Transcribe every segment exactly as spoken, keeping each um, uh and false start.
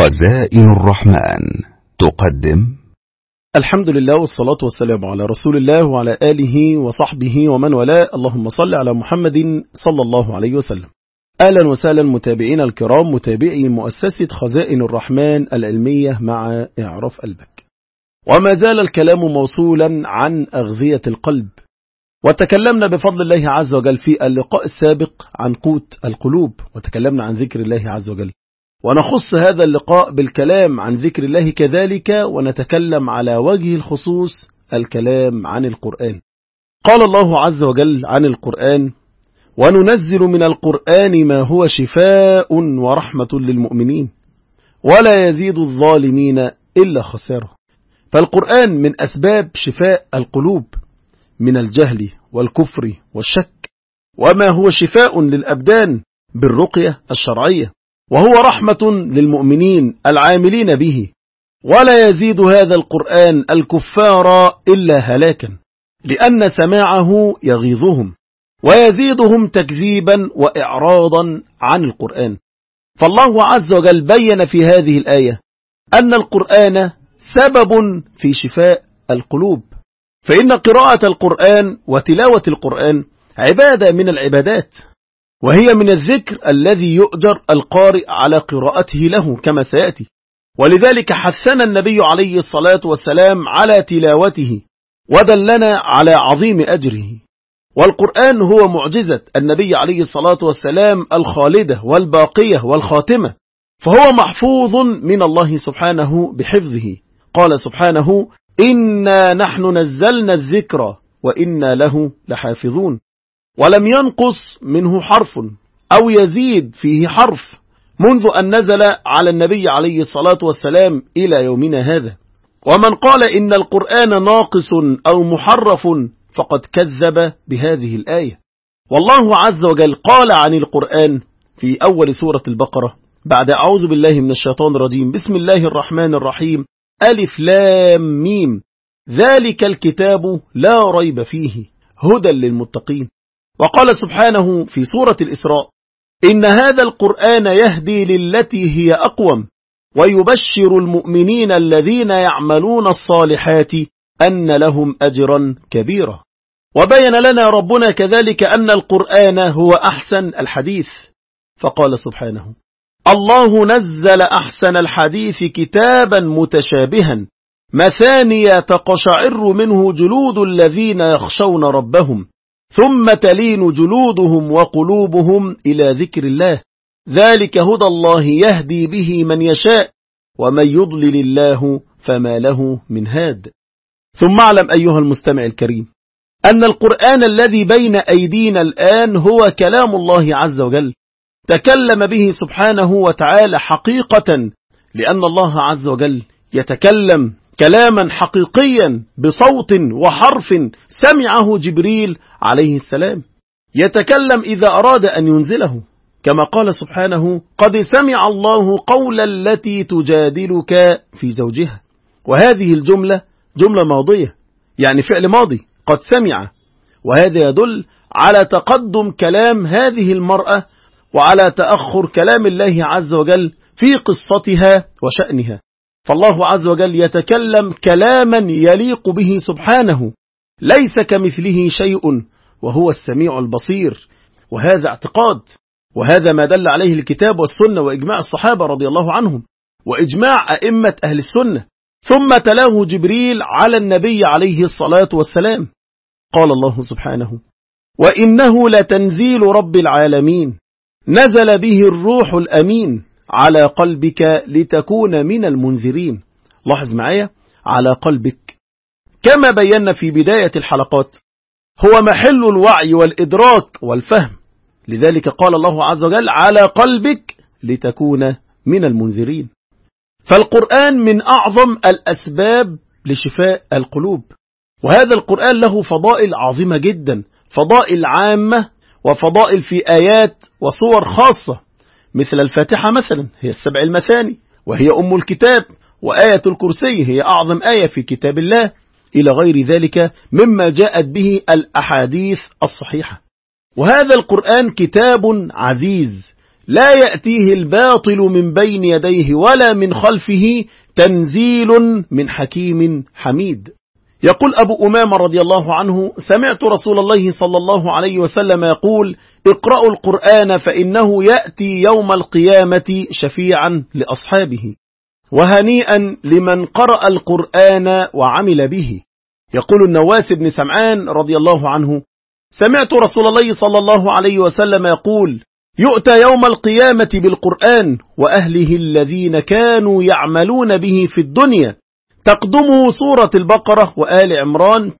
خزائن الرحمن تقدم. الحمد لله والصلاة والسلام على رسول الله وعلى آله وصحبه ومن والاه. اللهم صل على محمد صلى الله عليه وسلم. أهلا وسهلا متابعين الكرام، متابعي مؤسسة خزائن الرحمن العلمية مع إعراف قلبك. وما زال الكلام موصولا عن أغذية القلب، وتكلمنا بفضل الله عز وجل في اللقاء السابق عن قوت القلوب، وتكلمنا عن ذكر الله عز وجل، ونخص هذا اللقاء بالكلام عن ذكر الله كذلك، ونتكلم على وجه الخصوص الكلام عن القرآن. قال الله عز وجل عن القرآن: وننزل من القرآن ما هو شفاء ورحمة للمؤمنين ولا يزيد الظالمين إلا خسارة. فالقرآن من أسباب شفاء القلوب من الجهل والكفر والشك، وما هو شفاء للأبدان بالرقية الشرعية، وهو رحمة للمؤمنين العاملين به، ولا يزيد هذا القرآن الكفار إلا هلاكا، لأن سماعه يغيظهم ويزيدهم تكذيبا وإعراضا عن القرآن. فالله عز وجل بين في هذه الآية أن القرآن سبب في شفاء القلوب، فإن قراءة القرآن وتلاوة القرآن عبادة من العبادات، وهي من الذكر الذي يؤجر القارئ على قراءته له كما سيأتي، ولذلك حثنا النبي عليه الصلاة والسلام على تلاوته ودلنا على عظيم أجره. والقرآن هو معجزة النبي عليه الصلاة والسلام الخالدة والباقية والخاتمة، فهو محفوظ من الله سبحانه بحفظه. قال سبحانه: إنا نحن نزلنا الذكر وإنا له لحافظون. ولم ينقص منه حرف أو يزيد فيه حرف منذ أن نزل على النبي عليه الصلاة والسلام إلى يومنا هذا. ومن قال إن القرآن ناقص أو محرف فقد كذب بهذه الآية. والله عز وجل قال عن القرآن في أول سورة البقرة بعد أعوذ بالله من الشيطان الرجيم: بسم الله الرحمن الرحيم، ألف لام ميم، ذلك الكتاب لا ريب فيه هدى للمتقين. وقال سبحانه في سورة الإسراء: إن هذا القرآن يهدي للتي هي أقوم ويبشر المؤمنين الذين يعملون الصالحات أن لهم أجرا كبيرا. وبين لنا ربنا كذلك أن القرآن هو أحسن الحديث، فقال سبحانه: الله نزل أحسن الحديث كتابا متشابها مثانية تقشعر منه جلود الذين يخشون ربهم ثم تلين جلودهم وقلوبهم إلى ذكر الله، ذلك هدى الله يهدي به من يشاء ومن يضلل الله فما له من هاد. ثم اعلم أيها المستمع الكريم أن القرآن الذي بين أيدينا الآن هو كلام الله عز وجل، تكلم به سبحانه وتعالى حقيقة، لأن الله عز وجل يتكلم كلاما حقيقيا بصوت وحرف سمعه جبريل عليه السلام، يتكلم إذا أراد أن ينزله، كما قال سبحانه: قد سمع الله قول التي تجادلك في زوجها. وهذه الجملة جملة ماضية، يعني فعل ماضي، قد سمع، وهذا يدل على تقدم كلام هذه المرأة وعلى تأخر كلام الله عز وجل في قصتها وشأنها. فالله عز وجل يتكلم كلاما يليق به سبحانه، ليس كمثله شيء وهو السميع البصير. وهذا اعتقاد، وهذا ما دل عليه الكتاب والسنة وإجماع الصحابة رضي الله عنهم وإجماع أئمة أهل السنة. ثم تلاه جبريل على النبي عليه الصلاة والسلام. قال الله سبحانه: وإنه لتنزيل رب العالمين نزل به الروح الأمين على قلبك لتكون من المنذرين. لاحظ معايا، على قلبك، كما بينا في بداية الحلقات هو محل الوعي والإدراك والفهم، لذلك قال الله عز وجل: على قلبك لتكون من المنذرين. فالقرآن من أعظم الأسباب لشفاء القلوب، وهذا القرآن له فضائل عظيمة جدا، فضائل عامة وفضائل في آيات وصور خاصة، مثل الفاتحة مثلا هي السبع المثاني وهي أم الكتاب، وآية الكرسي هي أعظم آية في كتاب الله، إلى غير ذلك مما جاءت به الأحاديث الصحيحة. وهذا القرآن كتاب عزيز لا يأتيه الباطل من بين يديه ولا من خلفه تنزيل من حكيم حميد. يقول أبو أمامة رضي الله عنه: سمعت رسول الله صلى الله عليه وسلم يقول: اقرأوا القرآن فإنه يأتي يوم القيامة شفيعا لأصحابه، وهنيئا لمن قرأ القرآن وعمل به. يقول النواس بن سمعان رضي الله عنه: سمعت رسول الله صلى الله عليه وسلم يقول: يؤتى يوم القيامة بالقرآن وأهله الذين كانوا يعملون به في الدنيا، تقدمه سورة البقرة وآل عمران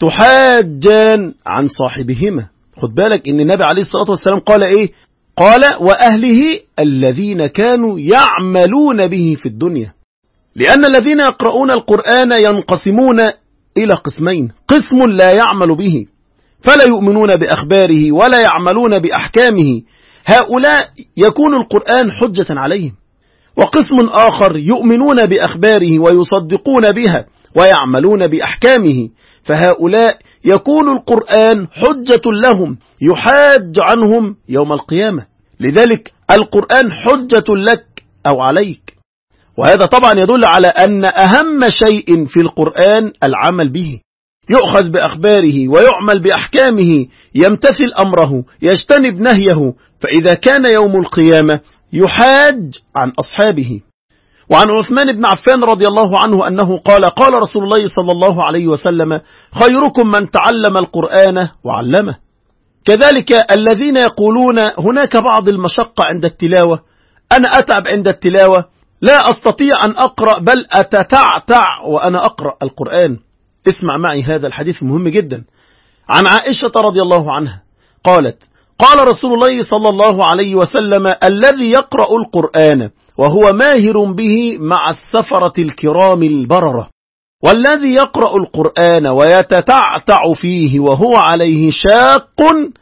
تحاجان عن صاحبهما. خد بالك إن النبي عليه الصلاة والسلام قال إيه؟ قال: وأهله الذين كانوا يعملون به في الدنيا، لأن الذين يقرؤون القرآن ينقسمون إلى قسمين: قسم لا يعمل به فلا يؤمنون بأخباره ولا يعملون بأحكامه، هؤلاء يكون القرآن حجة عليهم، وقسم آخر يؤمنون بأخباره ويصدقون بها ويعملون بأحكامه، فهؤلاء يكون القرآن حجة لهم يحاج عنهم يوم القيامة. لذلك القرآن حجة لك أو عليك، وهذا طبعا يدل على أن أهم شيء في القرآن العمل به، يؤخذ بأخباره ويعمل بأحكامه، يمتثل أمره يجتنب نهيه، فإذا كان يوم القيامة يحاج عن أصحابه. وعن عثمان بن عفان رضي الله عنه أنه قال: قال رسول الله صلى الله عليه وسلم: خيركم من تعلم القرآن وعلمه. كذلك الذين يقولون هناك بعض المشقة عند التلاوة، أنا أتعب عند التلاوة، لا أستطيع أن أقرأ بل أتتعتع وأنا أقرأ القرآن. اسمع معي هذا الحديث مهم جدا. عن عائشة رضي الله عنها قالت: قال رسول الله صلى الله عليه وسلم: الذي يقرأ القرآن وهو ماهر به مع السفرة الكرام البررة، والذي يقرأ القرآن ويتتعتع فيه وهو عليه شاق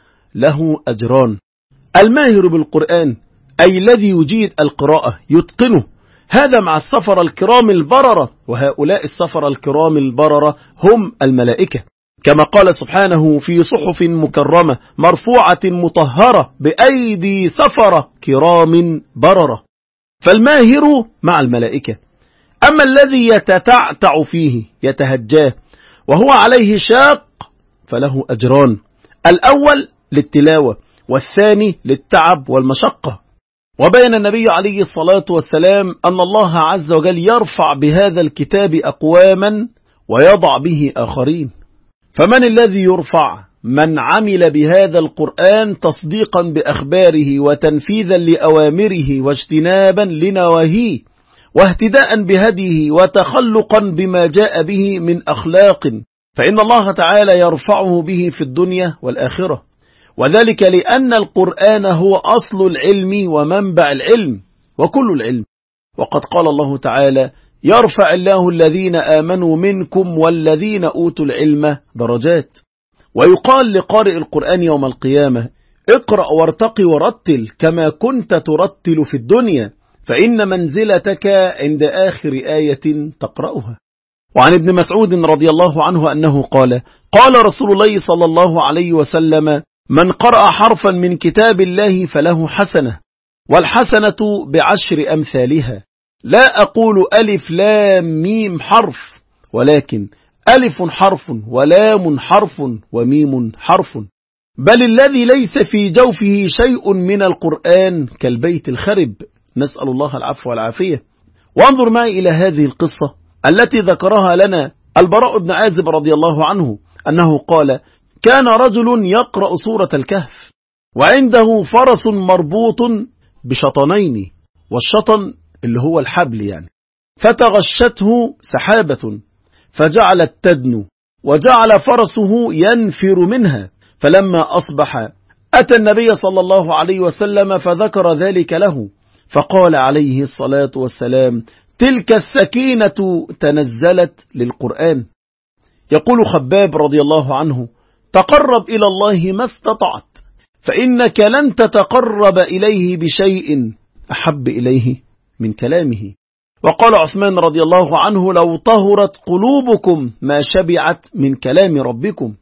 له أجران. الماهر بالقرآن أي الذي يجيد القراءة يتقنه، هذا مع السفر الكرام البررة، وهؤلاء السفر الكرام البررة هم الملائكة، كما قال سبحانه: في صحف مكرمة مرفوعة مطهرة بأيدي سفرة كرام بررة. فالماهر مع الملائكة. أما الذي يتتعتع فيه يتهجاه وهو عليه شاق فله أجران: الأول للتلاوة، والثاني للتعب والمشقة. وبين النبي عليه الصلاة والسلام أن الله عز وجل يرفع بهذا الكتاب أقواما ويضع به آخرين. فمن الذي يرفع؟ من عمل بهذا القرآن تصديقا بأخباره وتنفيذا لأوامره واجتنابا لنواهيه واهتداء بهديه وتخلقا بما جاء به من أخلاق، فإن الله تعالى يرفعه به في الدنيا والآخرة، وذلك لأن القرآن هو أصل العلم ومنبع العلم وكل العلم. وقد قال الله تعالى: يرفع الله الذين آمنوا منكم والذين أوتوا العلم درجات. ويقال لقارئ القرآن يوم القيامة: اقرأ وارتقي ورتل كما كنت ترتل في الدنيا، فإن منزلتك عند آخر آية تقرأها. وعن ابن مسعود رضي الله عنه أنه قال: قال رسول الله صلى الله عليه وسلم: من قرأ حرفا من كتاب الله فله حسنة، والحسنة بعشر أمثالها، لا أقول ألف لام ميم حرف، ولكن ألف حرف ولام حرف وميم حرف، بل الذي ليس في جوفه شيء من القرآن كالبيت الخرب، نسأل الله العفو والعافية. وانظر معي إلى هذه القصة التي ذكرها لنا البراء بن عازب رضي الله عنه أنه قال: كان رجل يقرأ سورة الكهف وعنده فرس مربوط بشطنين، والشطن اللي هو الحبل يعني، فتغشته سحابة فجعلت تدنو وجعل فرسه ينفر منها، فلما أصبح أتى النبي صلى الله عليه وسلم فذكر ذلك له، فقال عليه الصلاة والسلام: تلك السكينة تنزلت للقرآن. يقول خباب رضي الله عنه: تقرب إلى الله ما استطعت، فإنك لن تتقرب إليه بشيء أحب إليه من كلامه. وقال عثمان رضي الله عنه: لو طهرت قلوبكم ما شبعت من كلام ربكم.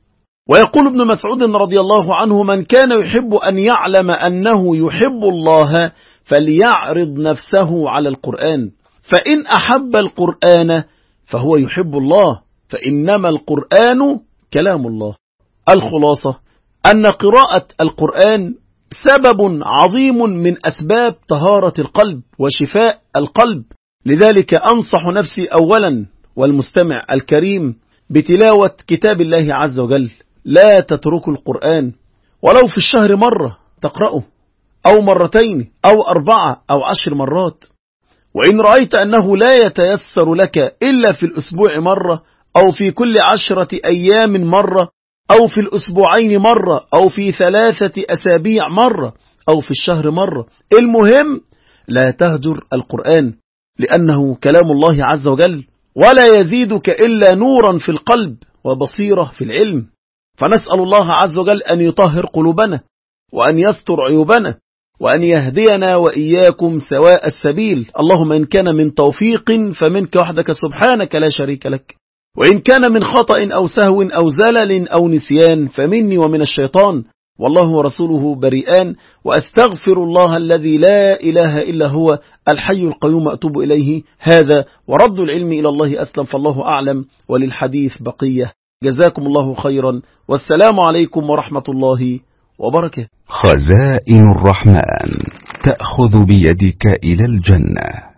ويقول ابن مسعود رضي الله عنه: من كان يحب أن يعلم أنه يحب الله فليعرض نفسه على القرآن، فإن أحب القرآن فهو يحب الله، فإنما القرآن كلام الله. الخلاصة أن قراءة القرآن سبب عظيم من أسباب طهارة القلب وشفاء القلب، لذلك أنصح نفسي أولا والمستمع الكريم بتلاوة كتاب الله عز وجل. لا تتركوا القرآن ولو في الشهر مرة تقرأه، أو مرتين أو أربعة أو عشر مرات. وإن رأيت أنه لا يتيسر لك إلا في الأسبوع مرة، أو في كل عشرة أيام مرة، أو في الأسبوعين مرة، أو في ثلاثة أسابيع مرة، أو في الشهر مرة، المهم لا تهجر القرآن، لأنه كلام الله عز وجل، ولا يزيدك إلا نورا في القلب وبصيرة في العلم. فنسأل الله عز وجل أن يطهر قلوبنا، وأن يستر عيوبنا، وأن يهدينا وإياكم سواء السبيل. اللهم إن كان من توفيق فمنك وحدك سبحانك لا شريك لك، وإن كان من خطأ أو سهو أو زلل أو نسيان فمني ومن الشيطان، والله ورسوله بريئان. وأستغفر الله الذي لا إله إلا هو الحي القيوم أتوب إليه. هذا ورد العلم إلى الله أسلم، فالله أعلم، وللحديث بقية. جزاكم الله خيرا، والسلام عليكم ورحمة الله وبركاته. خزائن الرحمن تأخذ بيدك إلى الجنة.